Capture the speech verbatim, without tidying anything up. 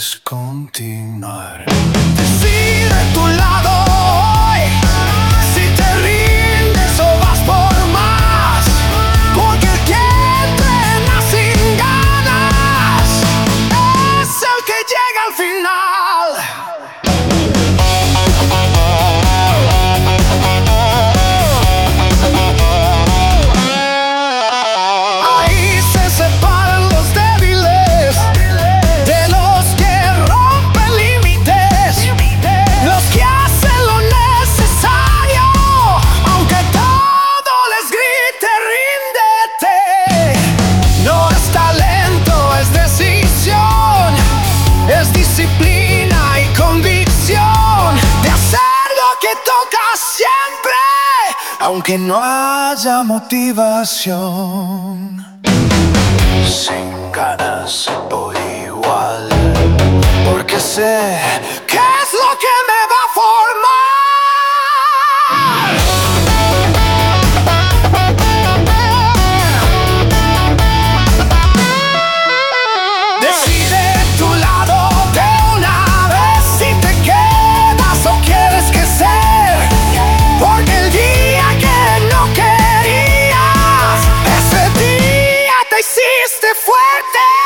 quieres continuar. Decide tu lado hoy, si te rindes o vas por más, porque el que entrena sin ganas es el que llega al final. Ahí se separan los débiles de los que rompen límites, los que hacen lo necesario, aunque todo les grite, ríndete. No es talento, es decisión, es disciplina y convicción de hacer lo que toca siempre, aunque no haya motivación. Sin ganas o igual, Porque sé que es lo que me va a formar. Decide tu lado de una vez, si te quedas o quieres crecer, porque el día que no querías, ese día te hiciste fuerte.